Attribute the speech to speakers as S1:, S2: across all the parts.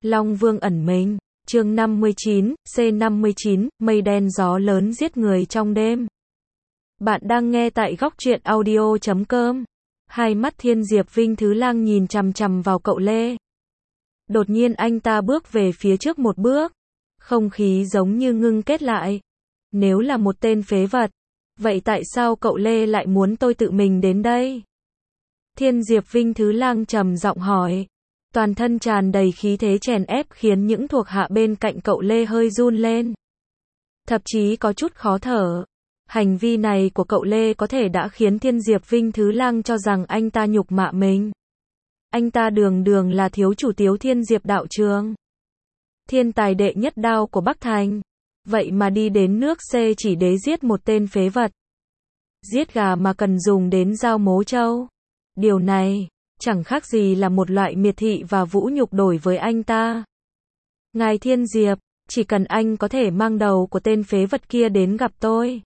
S1: Long Vương ẩn mình. Chương 59, C59, mây đen gió lớn giết người trong đêm. Bạn đang nghe tại góc truyện audio.com. Hai mắt Thiên Diệp Vinh Thứ Lang nhìn chằm chằm vào cậu Lê. Đột nhiên anh ta bước về phía trước một bước. Không khí giống như ngưng kết lại. Nếu là một tên phế vật, vậy tại sao cậu Lê lại muốn tôi tự mình đến đây? Thiên Diệp Vinh Thứ Lang trầm giọng hỏi. Toàn thân tràn đầy khí thế chèn ép khiến những thuộc hạ bên cạnh cậu Lê hơi run lên. Thậm chí có chút khó thở. Hành vi này của cậu Lê có thể đã khiến Thiên Diệp Vinh Thứ Lang cho rằng anh ta nhục mạ mình. Anh ta đường đường là thiếu chủ Tiếu Thiên Diệp đạo trường. Thiên tài đệ nhất đao của Bắc Thành. Vậy mà đi đến nước C chỉ để giết một tên phế vật. Giết gà mà cần dùng đến dao mố trâu. Điều này chẳng khác gì là một loại miệt thị và vũ nhục đối với anh ta. Ngài Thiên Diệp, chỉ cần anh có thể mang đầu của tên phế vật kia đến gặp tôi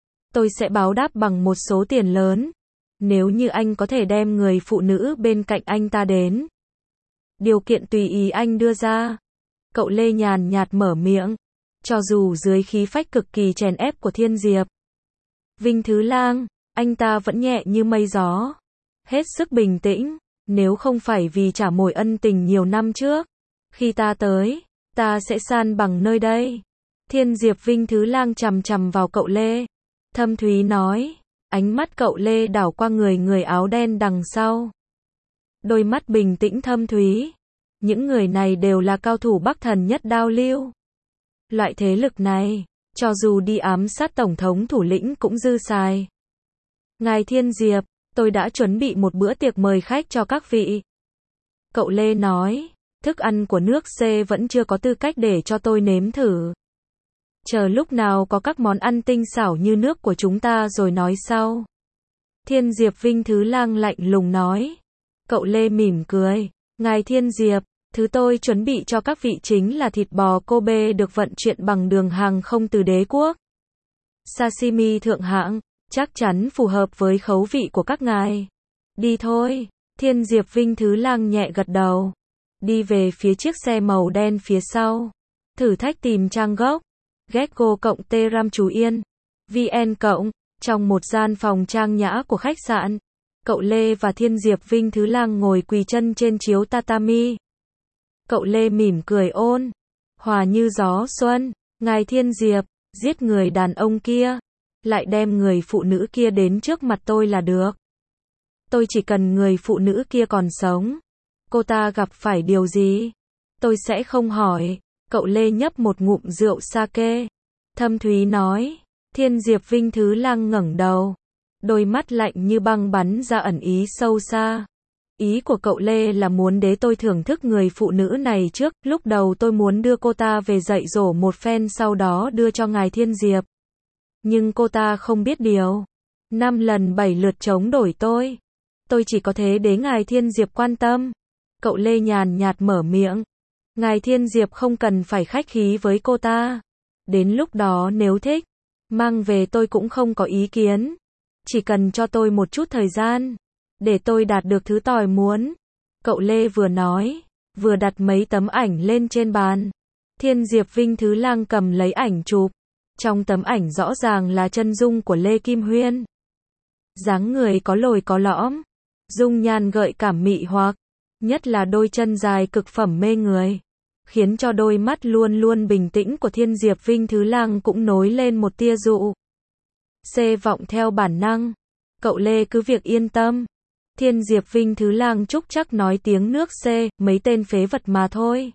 S1: sẽ báo đáp bằng một số tiền lớn. Nếu như anh có thể đem người phụ nữ bên cạnh anh ta đến. Điều kiện tùy ý anh đưa ra. Cậu Lê nhàn nhạt mở miệng. Cho dù dưới khí phách cực kỳ chèn ép của Thiên Diệp Vinh Thứ Lang, anh ta vẫn nhẹ như mây gió. Hết sức bình tĩnh, nếu không phải vì trả mồi ân tình nhiều năm trước. Khi ta tới, ta sẽ san bằng nơi đây. Thiên Diệp Vinh Thứ Lang chằm chằm vào cậu Lê. Thâm thúy nói, ánh mắt cậu Lê đảo qua người áo đen đằng sau. Đôi mắt bình tĩnh thâm thúy. Những người này đều là cao thủ Bắc Thần nhất đao lưu. Loại thế lực này, cho dù đi ám sát tổng thống thủ lĩnh cũng dư xài. Ngài Thiên Diệp, tôi đã chuẩn bị một bữa tiệc mời khách cho các vị. Cậu Lê nói, thức ăn của nước C vẫn chưa có tư cách để cho tôi nếm thử. Chờ lúc nào có các món ăn tinh xảo như nước của chúng ta rồi nói sau. Thiên Diệp Vinh Thứ Lang lạnh lùng nói. Cậu Lê mỉm cười, Ngài Thiên Diệp, thứ tôi chuẩn bị cho các vị chính là thịt bò Kobe được vận chuyển bằng đường hàng không từ đế quốc. Sashimi thượng hạng, chắc chắn phù hợp với khẩu vị của các ngài. Đi thôi. Thiên Diệp Vinh Thứ Lang nhẹ gật đầu. Đi về phía chiếc xe màu đen phía sau. Thử thách tìm trang gốc. Gecko cộng T-Ram Chú Yên. VN cộng. Trong một gian phòng trang nhã của khách sạn. Cậu Lê và Thiên Diệp Vinh Thứ Lang ngồi quỳ chân trên chiếu tatami. Cậu Lê mỉm cười ôn hòa như gió xuân. Ngài Thiên Diệp, giết người đàn ông kia. Lại đem người phụ nữ kia đến trước mặt tôi là được. Tôi chỉ cần người phụ nữ kia còn sống. Cô ta gặp phải điều gì? Tôi sẽ không hỏi. Cậu Lê nhấp một ngụm rượu sake. Thâm thúy nói. Thiên Diệp Vinh Thứ Lang ngẩng đầu. Đôi mắt lạnh như băng bắn ra ẩn ý sâu xa. Ý của cậu Lê là muốn để tôi thưởng thức người phụ nữ này trước. Lúc đầu tôi muốn đưa cô ta về dạy dỗ một phen sau đó đưa cho ngài Thiên Diệp. Nhưng cô ta không biết điều. 5 lần 7 lượt chống đổi tôi. Tôi chỉ có thế để ngài Thiên Diệp quan tâm. Cậu Lê nhàn nhạt mở miệng. Ngài Thiên Diệp không cần phải khách khí với cô ta. Đến lúc đó nếu thích, mang về tôi cũng không có ý kiến. Chỉ cần cho tôi một chút thời gian, để tôi đạt được thứ tôi muốn. Cậu Lê vừa nói, vừa đặt mấy tấm ảnh lên trên bàn. Thiên Diệp Vinh Thứ Lang cầm lấy ảnh chụp. Trong tấm ảnh rõ ràng là chân dung của Lê Kim Huyên. Dáng người có lồi có lõm, dung nhan gợi cảm mị hoặc, nhất là đôi chân dài cực phẩm mê người, khiến cho đôi mắt luôn luôn bình tĩnh của Thiên Diệp Vinh Thứ Lang cũng nối lên một tia dụ. C vọng theo bản năng. Cậu Lê cứ việc yên tâm. Thiên Diệp Vinh Thứ Lang trúc chắc nói tiếng nước C, mấy tên phế vật mà thôi.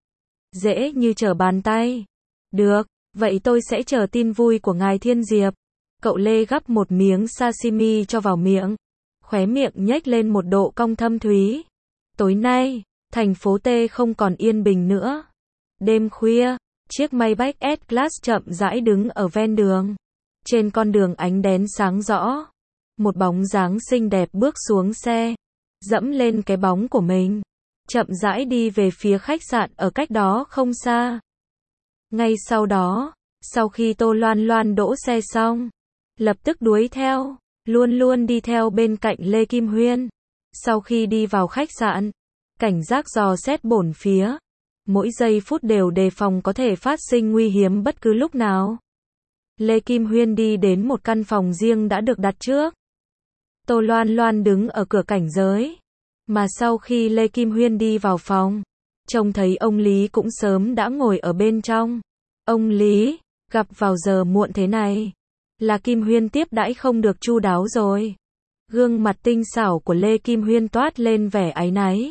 S1: Dễ như trở bàn tay. Được, vậy tôi sẽ chờ tin vui của ngài Thiên Diệp. Cậu Lê gắp một miếng sashimi cho vào miệng. Khóe miệng nhếch lên một độ cong thâm thúy. Tối nay, thành phố T không còn yên bình nữa. Đêm khuya, chiếc Maybach S-Class chậm rãi đứng ở ven đường. Trên con đường ánh đèn sáng rõ. Một bóng dáng xinh đẹp bước xuống xe. Dẫm lên cái bóng của mình. Chậm rãi đi về phía khách sạn ở cách đó không xa. Ngay sau đó, sau khi Tô Loan Loan đỗ xe xong, lập tức đuổi theo, luôn luôn đi theo bên cạnh Lê Kim Huyên. Sau khi đi vào khách sạn, cảnh giác dò xét bốn phía. mỗi giây phút đều đề phòng có thể phát sinh nguy hiểm bất cứ lúc nào. Lê Kim Huyên đi đến một căn phòng riêng đã được đặt trước. Tô Loan Loan đứng ở cửa cảnh giới. Mà sau khi Lê Kim Huyên đi vào phòng, trông thấy ông Lý cũng sớm đã ngồi ở bên trong. Ông Lý, gặp vào giờ muộn thế này, là Kim Huyên tiếp đãi không được chu đáo rồi. Gương mặt tinh xảo của Lê Kim Huyên toát lên vẻ áy náy.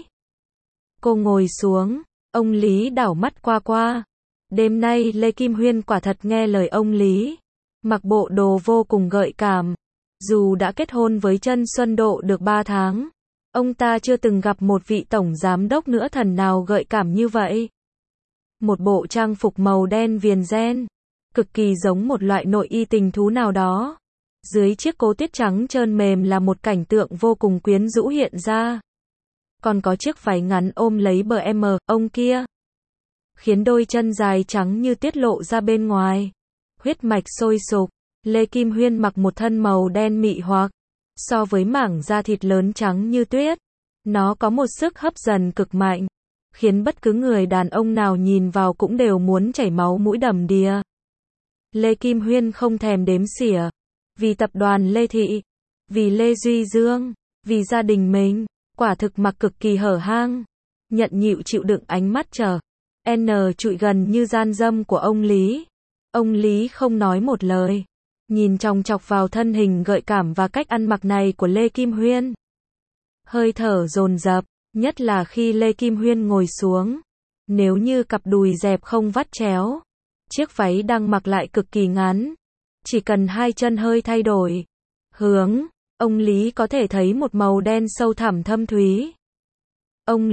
S1: Cô ngồi xuống, ông Lý đảo mắt qua qua. Đêm nay Lê Kim Huyên quả thật nghe lời ông Lý, mặc bộ đồ vô cùng gợi cảm. Dù đã kết hôn với Trân Xuân Độ được 3 tháng, ông ta chưa từng gặp một vị tổng giám đốc nữ thần nào gợi cảm như vậy. Một bộ trang phục màu đen viền ren, cực kỳ giống một loại nội y tình thú nào đó. Dưới chiếc cố tuyết trắng trơn mềm là một cảnh tượng vô cùng quyến rũ hiện ra. Còn có chiếc váy ngắn ôm lấy bờ ông kia, khiến đôi chân dài trắng như tuyết lộ ra bên ngoài. Huyết mạch sôi sục, Lê Kim Huyên mặc một thân màu đen mị hoặc. So với mảng da thịt lớn trắng như tuyết, nó có một sức hấp dẫn cực mạnh, khiến bất cứ người đàn ông nào nhìn vào cũng đều muốn chảy máu mũi đầm đìa. Lê Kim Huyên không thèm đếm xỉa. Vì tập đoàn Lê Thị, vì Lê Duy Dương, vì gia đình mình, quả thực mặc cực kỳ hở hang, nhận nhịu chịu đựng ánh mắt trụi gần như gian dâm của ông Lý. Ông Lý không nói một lời, nhìn chòng chọc vào thân hình gợi cảm và cách ăn mặc này của Lê Kim Huyên. Hơi thở dồn dập, nhất là khi Lê Kim Huyên ngồi xuống. Nếu như cặp đùi dẹp không vắt chéo, chiếc váy đang mặc lại cực kỳ ngắn. Chỉ cần hai chân hơi thay đổi hướng, ông Lý có thể thấy một màu đen sâu thẳm thâm thúy. Ông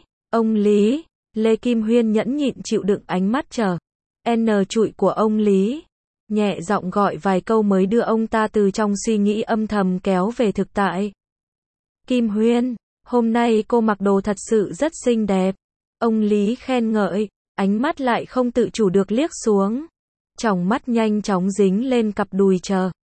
S1: Lý, Lê Kim Huyên nhẫn nhịn chịu đựng ánh mắt trụi của ông Lý. Nhẹ giọng gọi vài câu mới đưa ông ta từ trong suy nghĩ âm thầm kéo về thực tại. Kim Huyên, hôm nay cô mặc đồ thật sự rất xinh đẹp. Ông Lý khen ngợi, ánh mắt lại không tự chủ được liếc xuống. Tròng mắt nhanh chóng dính lên cặp đùi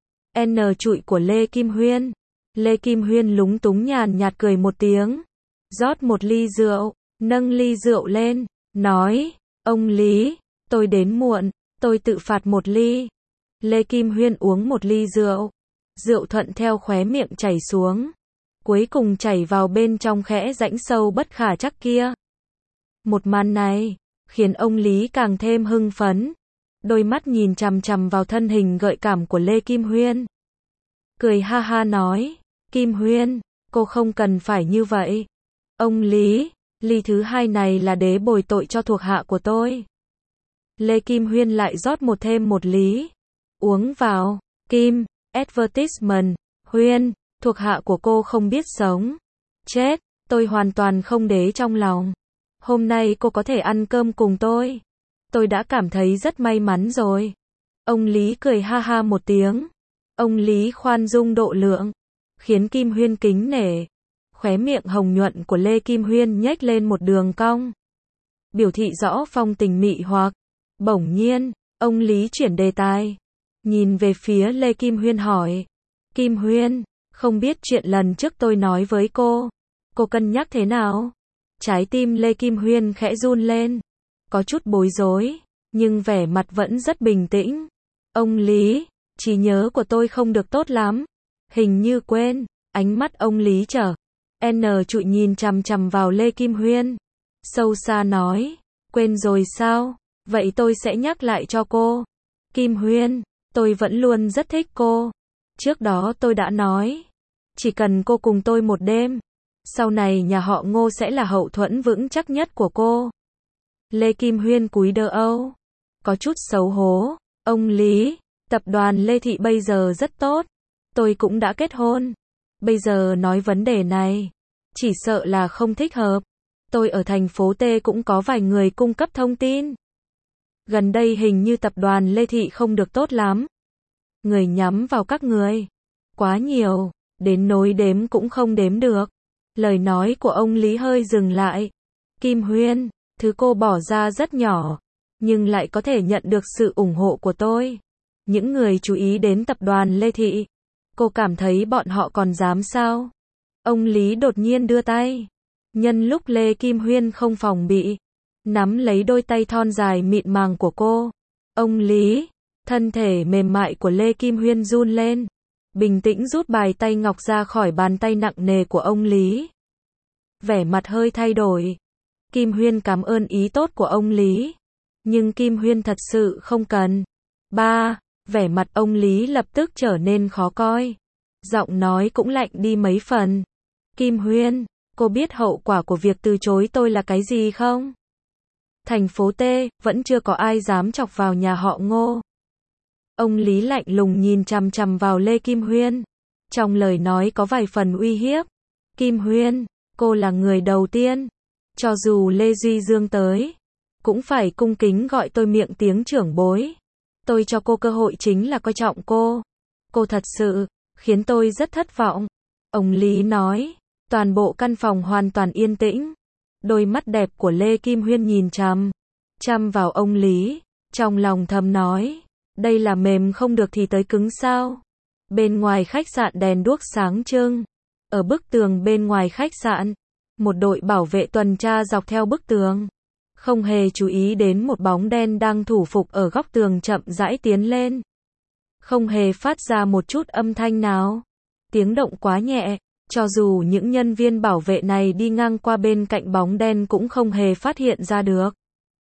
S1: trụi của Lê Kim Huyên. Lê Kim Huyên lúng túng nhàn nhạt cười một tiếng, rót một ly rượu, nâng ly rượu lên, nói, ông Lý, tôi đến muộn, tôi tự phạt một ly. Lê Kim Huyên uống một ly rượu, rượu thuận theo khóe miệng chảy xuống, cuối cùng chảy vào bên trong kẽ rãnh sâu bất khả trắc kia. Một màn này, khiến ông Lý càng thêm hưng phấn. Đôi mắt nhìn chằm chằm vào thân hình gợi cảm của Lê Kim Huyên. Cười ha ha nói, Kim Huyên, cô không cần phải như vậy. Ông Lý, ly thứ hai này là để bồi tội cho thuộc hạ của tôi. Lê Kim Huyên lại rót thêm một ly. Uống vào, Kim, advertisement, Huyên, thuộc hạ của cô không biết sống. Chết, tôi hoàn toàn không để trong lòng. Hôm nay cô có thể ăn cơm cùng tôi. Tôi đã cảm thấy rất may mắn rồi. Ông Lý cười ha ha một tiếng. Ông Lý khoan dung độ lượng, khiến Kim Huyên kính nể. Khóe miệng hồng nhuận của Lê Kim Huyên nhếch lên một đường cong, biểu thị rõ phong tình mị hoặc. Bỗng nhiên, ông Lý chuyển đề tài, nhìn về phía Lê Kim Huyên hỏi, Kim Huyên, không biết chuyện lần trước tôi nói với cô cân nhắc thế nào? Trái tim Lê Kim Huyên khẽ run lên, có chút bối rối, nhưng vẻ mặt vẫn rất bình tĩnh. Ông Lý, trí nhớ của tôi không được tốt lắm, hình như quên. Ánh mắt ông Lý trụi nhìn chằm chằm vào Lê Kim Huyên, sâu xa nói, quên rồi sao? Vậy tôi sẽ nhắc lại cho cô. Kim Huyên, tôi vẫn luôn rất thích cô. Trước đó tôi đã nói, chỉ cần cô cùng tôi một đêm, sau này nhà họ Ngô sẽ là hậu thuẫn vững chắc nhất của cô. Lê Kim Huyên cúi đầu, có chút xấu hổ. Ông Lý, tập đoàn Lê Thị bây giờ rất tốt. Tôi cũng đã kết hôn. Bây giờ nói vấn đề này, chỉ sợ là không thích hợp. Tôi ở thành phố T cũng có vài người cung cấp thông tin. Gần đây hình như tập đoàn Lê Thị không được tốt lắm. Người nhắm vào các người quá nhiều, đến nối đếm cũng không đếm được. Lời nói của ông Lý hơi dừng lại. Kim Huyên, thứ cô bỏ ra rất nhỏ, nhưng lại có thể nhận được sự ủng hộ của tôi. Những người chú ý đến tập đoàn Lê Thị, cô cảm thấy bọn họ còn dám sao? Ông Lý đột nhiên đưa tay, nhân lúc Lê Kim Huyên không phòng bị, nắm lấy đôi tay thon dài mịn màng của cô. Ông Lý, thân thể mềm mại của Lê Kim Huyên run lên, bình tĩnh rút bài tay ngọc ra khỏi bàn tay nặng nề của ông Lý. Vẻ mặt hơi thay đổi. Kim Huyên cảm ơn ý tốt của ông Lý, nhưng Kim Huyên thật sự không cần. Ba, vẻ mặt ông Lý lập tức trở nên khó coi. Giọng nói cũng lạnh đi mấy phần. Kim Huyên, cô biết hậu quả của việc từ chối tôi là cái gì không? Thành phố T, vẫn chưa có ai dám chọc vào nhà họ Ngô. Ông Lý lạnh lùng nhìn chằm chằm vào Lê Kim Huyên. Trong lời nói có vài phần uy hiếp. Kim Huyên, cô là người đầu tiên. Cho dù Lê Duy Dương tới, cũng phải cung kính gọi tôi miệng tiếng trưởng bối. Tôi cho cô cơ hội chính là coi trọng cô. Cô thật sự khiến tôi rất thất vọng. Ông Lý nói. Toàn bộ căn phòng hoàn toàn yên tĩnh. Đôi mắt đẹp của Lê Kim Huyên nhìn chằm vào ông Lý, trong lòng thầm nói, đây là mềm không được thì tới cứng sao? Bên ngoài khách sạn đèn đuốc sáng trưng. Ở bức tường bên ngoài khách sạn, một đội bảo vệ tuần tra dọc theo bức tường, không hề chú ý đến một bóng đen đang thủ phục ở góc tường chậm rãi tiến lên. Không hề phát ra một chút âm thanh nào. Tiếng động quá nhẹ, cho dù những nhân viên bảo vệ này đi ngang qua bên cạnh bóng đen cũng không hề phát hiện ra được.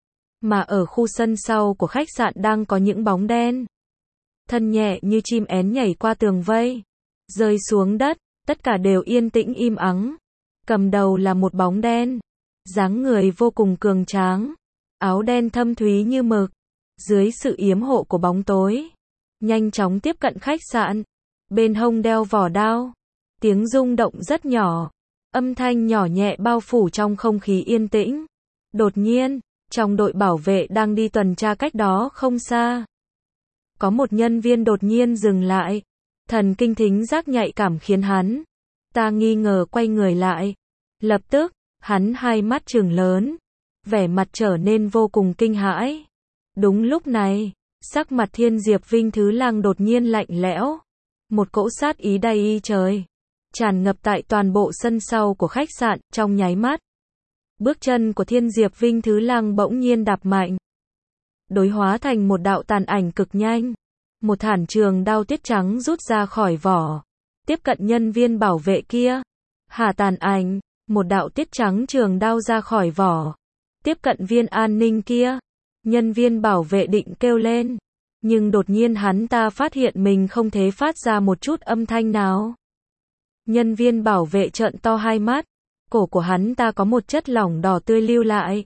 S1: Mà ở khu sân sau của khách sạn đang có những bóng đen. Thân nhẹ như chim én nhảy qua tường vây, rơi xuống đất, tất cả đều yên tĩnh im ắng. Cầm đầu là một bóng đen, dáng người vô cùng cường tráng, áo đen thâm thúy như mực, dưới sự yếm hộ của bóng tối, nhanh chóng tiếp cận khách sạn, bên hông đeo vỏ đao. Tiếng rung động rất nhỏ, âm thanh nhỏ nhẹ bao phủ trong không khí yên tĩnh. Đột nhiên, trong đội bảo vệ đang đi tuần tra cách đó không xa, có một nhân viên đột nhiên dừng lại. Thần kinh thính giác nhạy cảm khiến hắn ta nghi ngờ quay người lại. Lập tức, hắn hai mắt trừng lớn, vẻ mặt trở nên vô cùng kinh hãi. Đúng lúc này, sắc mặt Thiên Diệp Vinh Thứ Lang đột nhiên lạnh lẽo. Một cỗ sát ý đầy y trời tràn ngập tại toàn bộ sân sau của khách sạn. Trong nháy mắt, bước chân của Thiên Diệp Vinh Thứ Lang bỗng nhiên đạp mạnh, đối hóa thành một đạo tàn ảnh cực nhanh. Một thản trường đao tuyết trắng rút ra khỏi vỏ, tiếp cận nhân viên bảo vệ kia. Hà tàn ảnh, một đạo tuyết trắng trường đao ra khỏi vỏ, tiếp cận viên an ninh kia. Nhân viên bảo vệ định kêu lên, nhưng đột nhiên hắn ta phát hiện mình không thể phát ra một chút âm thanh nào. Nhân viên bảo vệ trợn to hai mắt, cổ của hắn ta có một chất lỏng đỏ tươi lưu lại.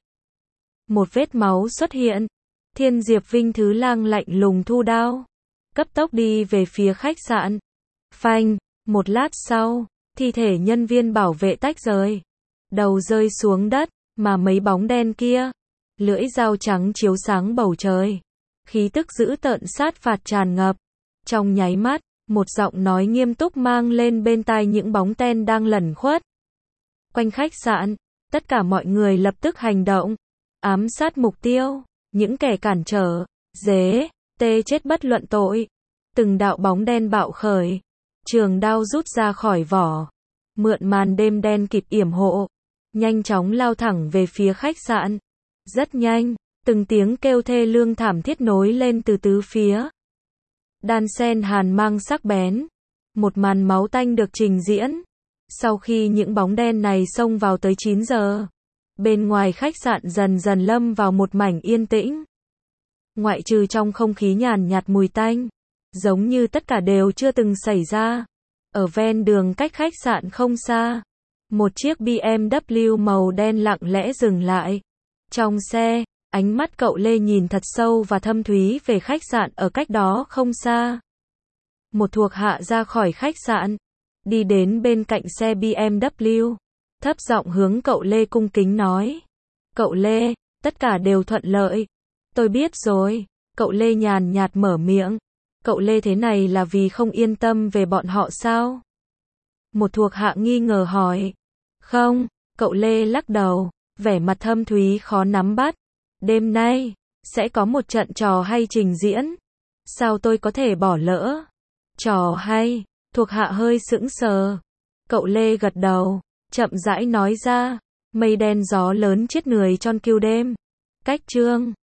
S1: Một vết máu xuất hiện. Thiên Diệp Vinh Thứ Lang lạnh lùng thu đao, cấp tốc đi về phía khách sạn. Phanh, một lát sau, thi thể nhân viên bảo vệ tách rời, đầu rơi xuống đất, mà mấy bóng đen kia, lưỡi dao trắng chiếu sáng bầu trời, khí tức dữ tợn sát phạt tràn ngập. Trong nháy mắt, một giọng nói nghiêm túc mang lên bên tai những bóng đen đang lẩn khuất quanh khách sạn. Tất cả mọi người lập tức hành động, ám sát mục tiêu, những kẻ cản trở, dễ, tê chết bất luận tội. Từng đạo bóng đen bạo khởi, trường đao rút ra khỏi vỏ, mượn màn đêm đen kịt yểm hộ, nhanh chóng lao thẳng về phía khách sạn. Rất nhanh, từng tiếng kêu thê lương thảm thiết nối lên từ tứ phía, đan xen hàn mang sắc bén. Một màn máu tanh được trình diễn. Sau khi những bóng đen này xông vào tới 9 giờ, bên ngoài khách sạn dần dần lâm vào một mảnh yên tĩnh. Ngoại trừ trong không khí nhàn nhạt mùi tanh, giống như tất cả đều chưa từng xảy ra. Ở ven đường cách khách sạn không xa, một chiếc BMW màu đen lặng lẽ dừng lại. Trong xe, ánh mắt cậu Lê nhìn thật sâu và thâm thúy về khách sạn ở cách đó không xa. Một thuộc hạ ra khỏi khách sạn, đi đến bên cạnh xe BMW, thấp giọng hướng cậu Lê cung kính nói. Cậu Lê, tất cả đều thuận lợi. Tôi biết rồi. Cậu Lê nhàn nhạt mở miệng. Cậu Lê thế này là vì không yên tâm về bọn họ sao? Một thuộc hạ nghi ngờ hỏi. Không, cậu Lê lắc đầu, vẻ mặt thâm thúy khó nắm bắt. Đêm nay, sẽ có một trận trò hay trình diễn. Sao tôi có thể bỏ lỡ? Trò hay, thuộc hạ hơi sững sờ. Cậu Lê gật đầu, chậm rãi nói ra. Mây đen gió lớn chết người trong kiêu đêm. Cách chương